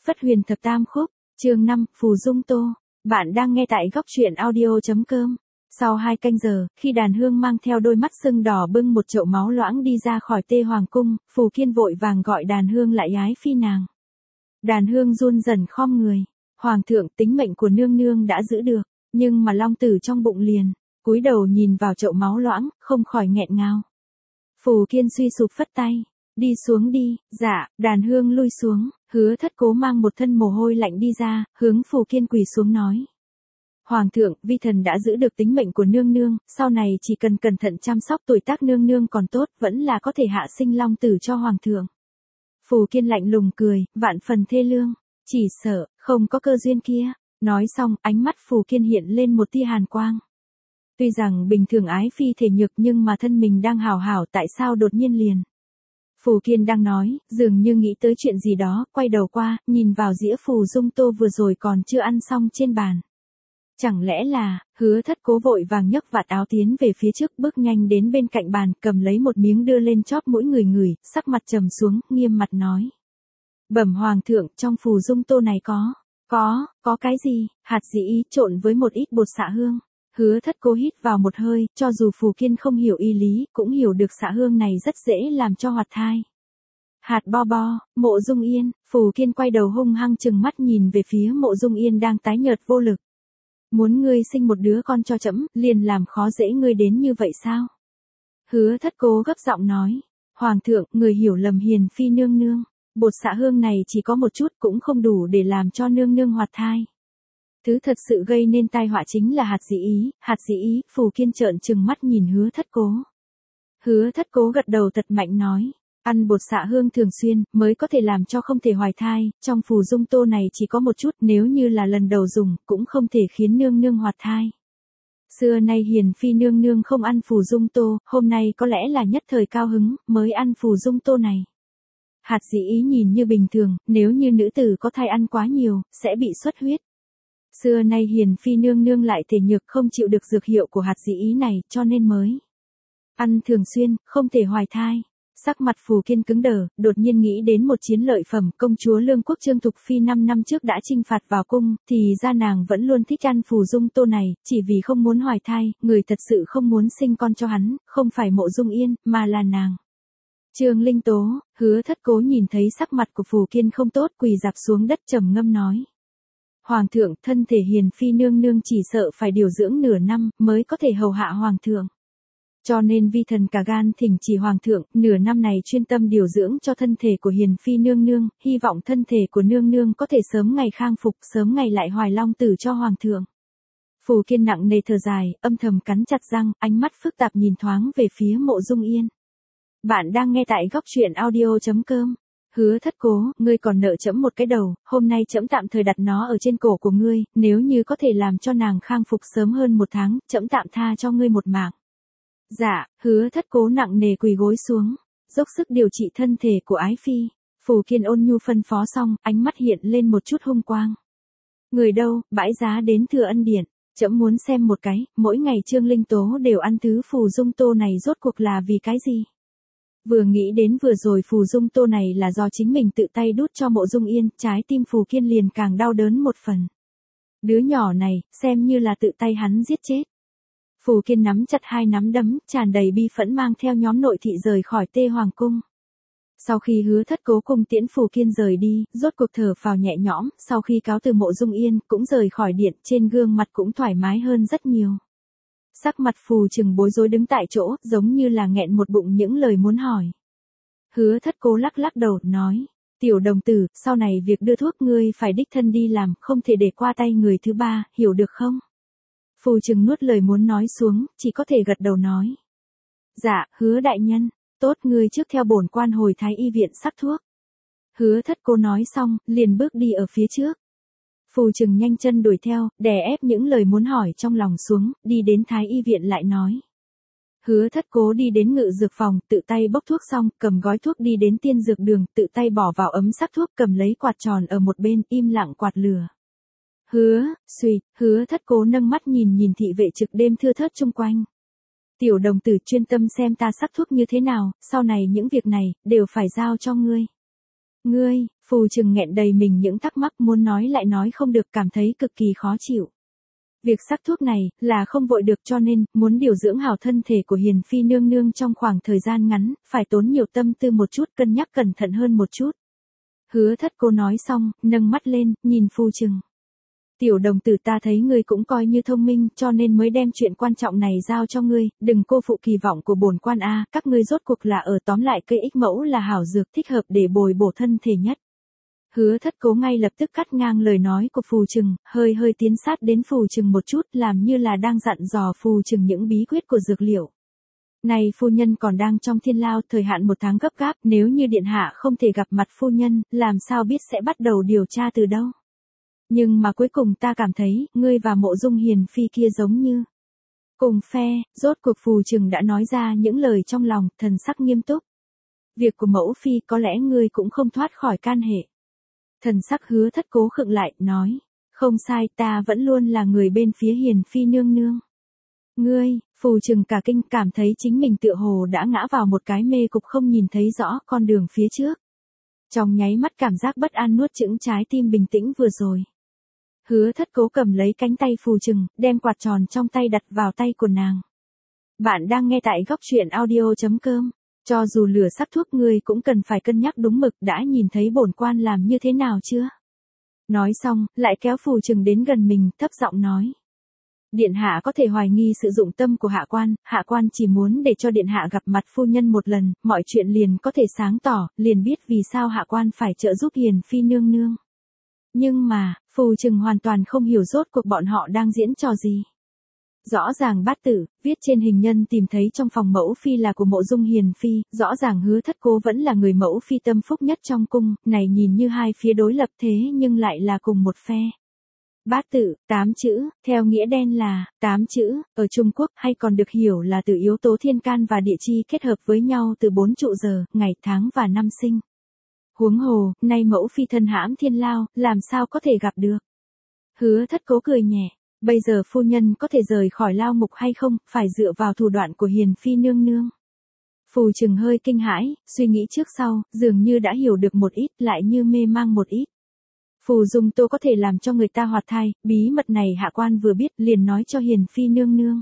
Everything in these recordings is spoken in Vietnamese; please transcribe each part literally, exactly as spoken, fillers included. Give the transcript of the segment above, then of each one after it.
Phất Huyền Thập Tam Khúc, chương năm, Phù Dung Tô. Bạn đang nghe tại góc truyện audio chấm com. Sau hai canh giờ, khi Đàn Hương mang theo đôi mắt sưng đỏ bưng một chậu máu loãng đi ra khỏi Tê Hoàng cung, Phù Kiên vội vàng gọi Đàn Hương lại ái phi nàng. Đàn Hương run rẩy khom người. Hoàng thượng, tính mệnh của nương nương đã giữ được, nhưng mà long tử trong bụng liền. Cúi đầu nhìn vào chậu máu loãng, không khỏi nghẹn ngào. Phù Kiên suy sụp phất tay. Đi xuống đi. Dạ. Đàn Hương lui xuống. Hứa Thất Cố mang một thân mồ hôi lạnh đi ra, hướng Phù Kiên quỳ xuống nói. Hoàng thượng, vi thần đã giữ được tính mệnh của nương nương, sau này chỉ cần cẩn thận chăm sóc tuổi tác nương nương còn tốt, vẫn là có thể hạ sinh long tử cho hoàng thượng. Phù Kiên lạnh lùng cười, vạn phần thê lương, chỉ sợ, không có cơ duyên kia. Nói xong, ánh mắt Phù Kiên hiện lên một tia hàn quang. Tuy rằng bình thường ái phi thể nhược nhưng mà thân mình đang hảo hảo, tại sao đột nhiên liền. Phù Kiên đang nói, dường như nghĩ tới chuyện gì đó, quay đầu qua, nhìn vào dĩa Phù Dung Tô vừa rồi còn chưa ăn xong trên bàn. Chẳng lẽ là, Hứa Thất Cố vội vàng nhấc vạt áo tiến về phía trước, bước nhanh đến bên cạnh bàn, cầm lấy một miếng đưa lên chóp mũi người người, sắc mặt trầm xuống, nghiêm mặt nói. Bẩm hoàng thượng, trong Phù Dung Tô này có, có, có cái gì, hạt dĩ ý trộn với một ít bột xạ hương. Hứa Thất Cố hít vào một hơi, cho dù Phù Kiên không hiểu y lý, cũng hiểu được xạ hương này rất dễ làm cho hoạt thai. Hạt bo bo, Mộ Dung Yên. Phù Kiên quay đầu hung hăng trừng mắt nhìn về phía Mộ Dung Yên đang tái nhợt vô lực. Muốn ngươi sinh một đứa con cho trẫm, liền làm khó dễ ngươi đến như vậy sao? Hứa Thất Cố gấp giọng nói. Hoàng thượng, người hiểu lầm hiền phi nương nương. Bột xạ hương này chỉ có một chút cũng không đủ để làm cho nương nương hoạt thai. Thứ thật sự gây nên tai họa chính là hạt dĩ ý, hạt dĩ ý. Phù Kiên trợn trừng mắt nhìn Hứa Thất Cố. Hứa Thất Cố gật đầu thật mạnh nói. Ăn bột xạ hương thường xuyên, mới có thể làm cho không thể hoài thai, trong Phù Dung Tô này chỉ có một chút, nếu như là lần đầu dùng, cũng không thể khiến nương nương hoạt thai. Xưa nay hiền phi nương nương không ăn Phù Dung Tô, hôm nay có lẽ là nhất thời cao hứng, mới ăn Phù Dung Tô này. Hạt dĩ ý nhìn như bình thường, nếu như nữ tử có thai ăn quá nhiều, sẽ bị xuất huyết. Xưa nay hiền phi nương nương lại thể nhược không chịu được dược hiệu của hạt dĩ ý này, cho nên mới ăn thường xuyên, không thể hoài thai. Sắc mặt Phù Kiên cứng đờ, đột nhiên nghĩ đến một chiến lợi phẩm, công chúa Lương Quốc Trương Thục Phi năm năm trước đã chinh phạt vào cung, thì ra nàng vẫn luôn thích ăn Phù Dung Tô này, chỉ vì không muốn hoài thai, người thật sự không muốn sinh con cho hắn, không phải Mộ Dung Yên, mà là nàng. Trương Linh Tố. Hứa Thất Cố nhìn thấy sắc mặt của Phù Kiên không tốt, quỳ dạp xuống đất trầm ngâm nói. Hoàng thượng, thân thể hiền phi nương nương chỉ sợ phải điều dưỡng nửa năm, mới có thể hầu hạ hoàng thượng. Cho nên vi thần cả gan thỉnh chỉ hoàng thượng, nửa năm này chuyên tâm điều dưỡng cho thân thể của hiền phi nương nương, hy vọng thân thể của nương nương có thể sớm ngày khang phục, sớm ngày lại hoài long tử cho hoàng thượng. Phù Kiên nặng nề thở dài, âm thầm cắn chặt răng, ánh mắt phức tạp nhìn thoáng về phía Mộ Dung Yên. Bạn đang nghe tại góc truyện audio chấm com. Hứa Thất Cố, ngươi còn nợ trẫm một cái đầu, hôm nay trẫm tạm thời đặt nó ở trên cổ của ngươi, nếu như có thể làm cho nàng khang phục sớm hơn một tháng, trẫm tạm tha cho ngươi một mạng. Dạ. Hứa Thất Cố nặng nề quỳ gối xuống, dốc sức điều trị thân thể của ái phi. Phù Kiên ôn nhu phân phó xong, ánh mắt hiện lên một chút hung quang. Người đâu, bãi giá đến Thừa Ân Điện, trẫm muốn xem một cái, mỗi ngày Trương Linh Tố đều ăn thứ Phù Dung Tô này rốt cuộc là vì cái gì? Vừa nghĩ đến vừa rồi Phù Dung Tô này là do chính mình tự tay đút cho Mộ Dung Yên, trái tim Phù Kiên liền càng đau đớn một phần. Đứa nhỏ này, xem như là tự tay hắn giết chết. Phù Kiên nắm chặt hai nắm đấm, tràn đầy bi phẫn mang theo nhóm nội thị rời khỏi Tê Hoàng cung. Sau khi Hứa Thất Cố cùng tiễn Phù Kiên rời đi, rốt cuộc thở phào nhẹ nhõm, sau khi cáo từ Mộ Dung Yên, cũng rời khỏi điện, trên gương mặt cũng thoải mái hơn rất nhiều. Sắc mặt Phù Trừng bối rối đứng tại chỗ, giống như là nghẹn một bụng những lời muốn hỏi. Hứa Thất Cố lắc lắc đầu, nói, tiểu đồng tử, sau này việc đưa thuốc ngươi phải đích thân đi làm, không thể để qua tay người thứ ba, hiểu được không? Phù Trừng nuốt lời muốn nói xuống, chỉ có thể gật đầu nói. Dạ, Hứa đại nhân, tốt, ngươi trước theo bổn quan hồi Thái y viện sắc thuốc. Hứa Thất Cố nói xong, liền bước đi ở phía trước. Phù Trừng nhanh chân đuổi theo, đè ép những lời muốn hỏi trong lòng xuống, đi đến Thái y viện lại nói. Hứa Thất Cố đi đến ngự dược phòng, tự tay bốc thuốc xong, cầm gói thuốc đi đến tiên dược đường, tự tay bỏ vào ấm sắc thuốc, cầm lấy quạt tròn ở một bên, im lặng quạt lửa. Hứa, suy, Hứa Thất Cố nâng mắt nhìn nhìn thị vệ trực đêm thưa thớt chung quanh. Tiểu đồng tử chuyên tâm xem ta sắc thuốc như thế nào, sau này những việc này, đều phải giao cho ngươi. Ngươi, phù trừng nghẹn đầy mình những thắc mắc muốn nói lại nói không được, cảm thấy cực kỳ khó chịu. Việc sắc thuốc này là không vội được, cho nên muốn điều dưỡng hảo thân thể của Hiền Phi nương nương trong khoảng thời gian ngắn, phải tốn nhiều tâm tư một chút, cân nhắc cẩn thận hơn một chút. Hứa Thất Cố nói xong, nâng mắt lên, nhìn phù trừng. Tiểu đồng tử, ta thấy ngươi cũng coi như thông minh, cho nên mới đem chuyện quan trọng này giao cho ngươi, đừng cô phụ kỳ vọng của bổn quan a, các ngươi rốt cuộc là ở, tóm lại cây ích mẫu là hảo dược thích hợp để bồi bổ thân thể nhất. Hứa Thất Cố ngay lập tức cắt ngang lời nói của phù trừng, hơi hơi tiến sát đến phù trừng một chút, làm như là đang dặn dò phù trừng những bí quyết của dược liệu. Này phu nhân còn đang trong thiên lao, thời hạn một tháng gấp gáp, nếu như điện hạ không thể gặp mặt phu nhân, làm sao biết sẽ bắt đầu điều tra từ đâu. Nhưng mà cuối cùng ta cảm thấy, ngươi và Mộ Dung Hiền Phi kia giống như cùng phe. Rốt cuộc phù trừng đã nói ra những lời trong lòng, thần sắc nghiêm túc. Việc của mẫu phi có lẽ ngươi cũng không thoát khỏi can hệ. Thần sắc Hứa Thất Cố khựng lại, nói, không sai, ta vẫn luôn là người bên phía Hiền Phi nương nương. Ngươi, phù trừng cả kinh, cảm thấy chính mình tựa hồ đã ngã vào một cái mê cục, không nhìn thấy rõ con đường phía trước. Trong nháy mắt cảm giác bất an nuốt chửng trái tim bình tĩnh vừa rồi. Hứa Thất Cố cầm lấy cánh tay phù trừng, đem quạt tròn trong tay đặt vào tay của nàng. Bạn đang nghe tại góc truyện audio chấm com. Cho dù lửa sắc thuốc, ngươi cũng cần phải cân nhắc đúng mực, đã nhìn thấy bổn quan làm như thế nào chưa? Nói xong, lại kéo phù trừng đến gần mình, thấp giọng nói. Điện hạ có thể hoài nghi sự dụng tâm của hạ quan, hạ quan chỉ muốn để cho điện hạ gặp mặt phu nhân một lần, mọi chuyện liền có thể sáng tỏ, liền biết vì sao hạ quan phải trợ giúp Hiền Phi nương nương. Nhưng mà, phù trừng hoàn toàn không hiểu rốt cuộc bọn họ đang diễn trò gì. Rõ ràng bát tử, viết trên hình nhân tìm thấy trong phòng mẫu phi là của Mộ Dung Hiền Phi, rõ ràng Hứa Thất Cố vẫn là người mẫu phi tâm phúc nhất trong cung, này nhìn như hai phía đối lập thế nhưng lại là cùng một phe. Bát tự, tám chữ, theo nghĩa đen là, tám chữ, ở Trung Quốc hay còn được hiểu là từ yếu tố thiên can và địa chi kết hợp với nhau từ bốn trụ giờ, ngày tháng và năm sinh. Huống hồ, nay mẫu phi thân hãm thiên lao, làm sao có thể gặp được. Hứa Thất Cố cười nhẹ, bây giờ phu nhân có thể rời khỏi lao ngục hay không, phải dựa vào thủ đoạn của Hiền Phi nương nương. Phù trừng hơi kinh hãi, suy nghĩ trước sau, dường như đã hiểu được một ít, lại như mê mang một ít. Phù Dung Tô có thể làm cho người ta hoạt thai, bí mật này hạ quan vừa biết, liền nói cho Hiền Phi nương nương.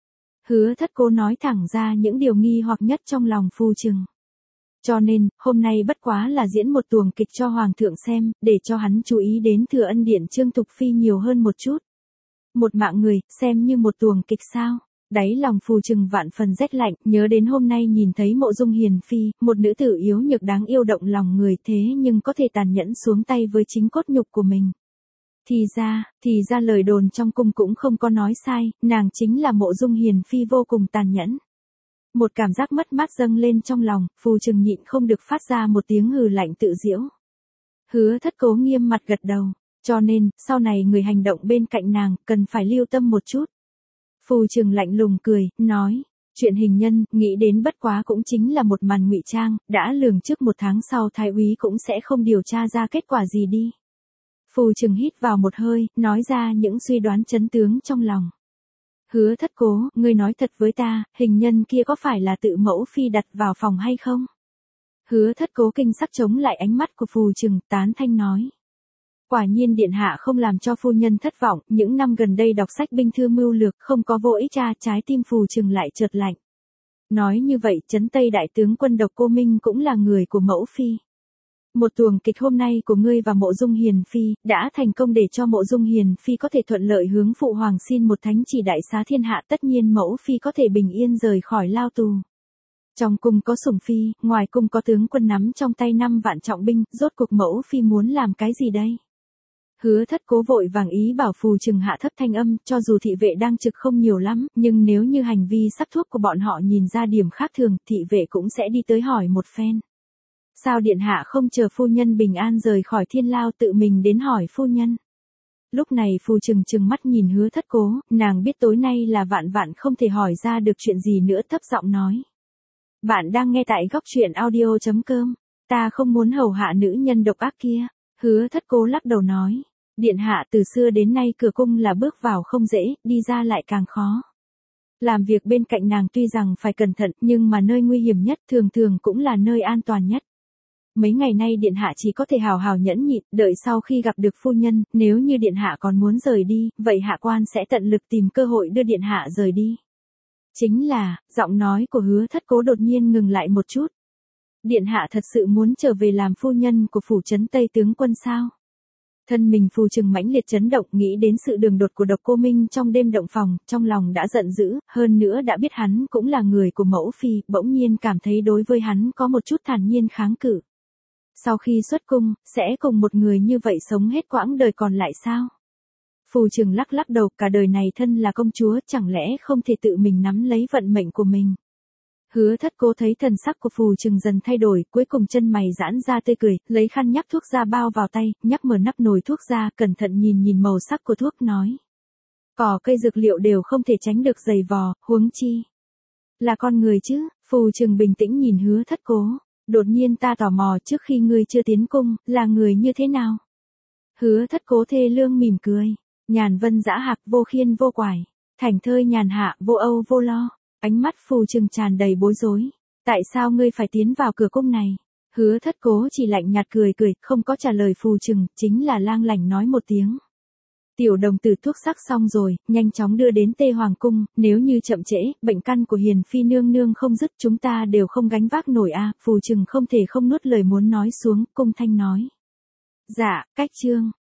Hứa Thất Cố nói thẳng ra những điều nghi hoặc nhất trong lòng phù trừng. Cho nên, hôm nay bất quá là diễn một tuồng kịch cho Hoàng thượng xem, để cho hắn chú ý đến Thừa Ân Điện Trương Thục Phi nhiều hơn một chút. Một mạng người, xem như một tuồng kịch sao. Đáy lòng phù trừng vạn phần rét lạnh, nhớ đến hôm nay nhìn thấy Mộ Dung Hiền Phi, một nữ tử yếu nhược đáng yêu động lòng người thế nhưng có thể tàn nhẫn xuống tay với chính cốt nhục của mình. Thì ra, thì ra lời đồn trong cung cũng không có nói sai, nàng chính là Mộ Dung Hiền Phi vô cùng tàn nhẫn. Một cảm giác mất mát dâng lên trong lòng, phù trừng nhịn không được phát ra một tiếng hừ lạnh tự giễu. Hứa Thất Cố nghiêm mặt gật đầu, cho nên, sau này người hành động bên cạnh nàng, cần phải lưu tâm một chút. Phù trừng lạnh lùng cười, nói, chuyện hình nhân, nghĩ đến bất quá cũng chính là một màn ngụy trang, đã lường trước một tháng sau thái úy cũng sẽ không điều tra ra kết quả gì đi. Phù trừng hít vào một hơi, nói ra những suy đoán chấn tướng trong lòng. Hứa Thất Cố, ngươi nói thật với ta, hình nhân kia có phải là tự mẫu phi đặt vào phòng hay không? Hứa Thất Cố kinh sắc chống lại ánh mắt của phù trừng, tán thanh nói. Quả nhiên điện hạ không làm cho phu nhân thất vọng, những năm gần đây đọc sách binh thư mưu lược, không có vô ích cha, trái tim phù trừng lại chợt lạnh. Nói như vậy, Trấn Tây đại tướng quân Độc Cô Minh cũng là người của mẫu phi. Một tuồng kịch hôm nay của ngươi và Mộ Dung Hiền Phi, đã thành công để cho Mộ Dung Hiền Phi có thể thuận lợi hướng phụ hoàng xin một thánh chỉ đại xá thiên hạ, tất nhiên mẫu phi có thể bình yên rời khỏi lao tù. Trong cung có sủng phi, ngoài cung có tướng quân nắm trong tay năm vạn trọng binh, rốt cuộc mẫu phi muốn làm cái gì đây? Hứa Thất Cố vội vàng ý bảo phù trừng hạ thấp thanh âm, cho dù thị vệ đang trực không nhiều lắm, nhưng nếu như hành vi sắc thuốc của bọn họ nhìn ra điểm khác thường, thị vệ cũng sẽ đi tới hỏi một phen. Sao điện hạ không chờ phu nhân bình an rời khỏi thiên lao tự mình đến hỏi phu nhân? Lúc này phù trừng trừng mắt nhìn Hứa Thất Cố, nàng biết tối nay là vạn vạn không thể hỏi ra được chuyện gì nữa, thấp giọng nói. Bạn đang nghe tại góc truyện audio chấm com, ta không muốn hầu hạ nữ nhân độc ác kia. Hứa Thất Cố lắc đầu nói. Điện hạ từ xưa đến nay cửa cung là bước vào không dễ, đi ra lại càng khó. Làm việc bên cạnh nàng tuy rằng phải cẩn thận, nhưng mà nơi nguy hiểm nhất thường thường cũng là nơi an toàn nhất. Mấy ngày nay điện hạ chỉ có thể hào hào nhẫn nhịn, đợi sau khi gặp được phu nhân, nếu như điện hạ còn muốn rời đi, vậy hạ quan sẽ tận lực tìm cơ hội đưa điện hạ rời đi. Chính là, giọng nói của Hứa Thất Cố đột nhiên ngừng lại một chút. Điện hạ thật sự muốn trở về làm phu nhân của phủ trấn Tây tướng quân sao? Thân mình Phù Trừng mãnh liệt chấn động, nghĩ đến sự đường đột của Độc Cô Minh trong đêm động phòng, trong lòng đã giận dữ, hơn nữa đã biết hắn cũng là người của mẫu phi, bỗng nhiên cảm thấy đối với hắn có một chút thản nhiên kháng cự. Sau khi xuất cung, sẽ cùng một người như vậy sống hết quãng đời còn lại sao? Phù Trừng lắc lắc đầu, cả đời này thân là công chúa, chẳng lẽ không thể tự mình nắm lấy vận mệnh của mình? Hứa Thất Cố thấy thần sắc của Phù Trừng dần thay đổi, cuối cùng chân mày giãn ra tươi cười, lấy khăn nhắc thuốc ra bao vào tay, nhắc mở nắp nồi thuốc ra, cẩn thận nhìn nhìn màu sắc của thuốc nói. Cỏ cây dược liệu đều không thể tránh được giày vò, huống chi là con người chứ. Phù Trừng bình tĩnh nhìn Hứa Thất Cố, đột nhiên ta tò mò, trước khi ngươi chưa tiến cung, là người như thế nào? Hứa Thất Cố thê lương mỉm cười, nhàn vân dã hạc, vô khiên vô quải, thảnh thơi nhàn hạ, vô âu vô lo. Ánh mắt Phù Trừng tràn đầy bối rối. Tại sao ngươi phải tiến vào cửa cung này? Hứa Thất Cố chỉ lạnh nhạt cười cười, không có trả lời Phù Trừng, chính là lang lảnh nói một tiếng. Tiểu đồng tử, thuốc sắc xong rồi, nhanh chóng đưa đến Tê Hoàng cung, nếu như chậm trễ, bệnh căn của Hiền Phi nương nương không dứt, chúng ta đều không gánh vác nổi a. À. Phù Trừng không thể không nuốt lời muốn nói xuống, cung thanh nói. Dạ, cách chương.